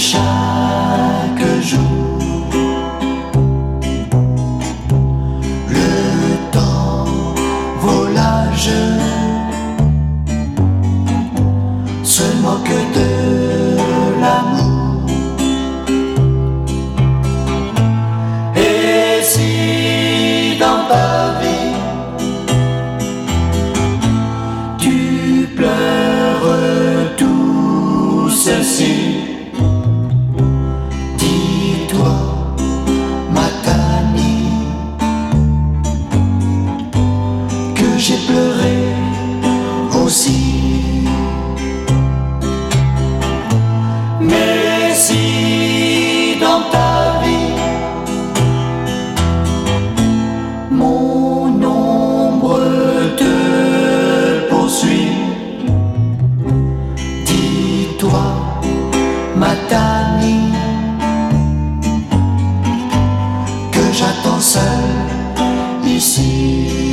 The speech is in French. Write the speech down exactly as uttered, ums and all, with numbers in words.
chaque jour. Le temps volage se moque de l'amour. Et si dans ta vie tu pleures tout ceci, dis-toi, Matani, que j'ai pleuré aussi. Mais si dans ta vie mon ombre te poursuit, dis-toi, Matani, que j'attends seul ici.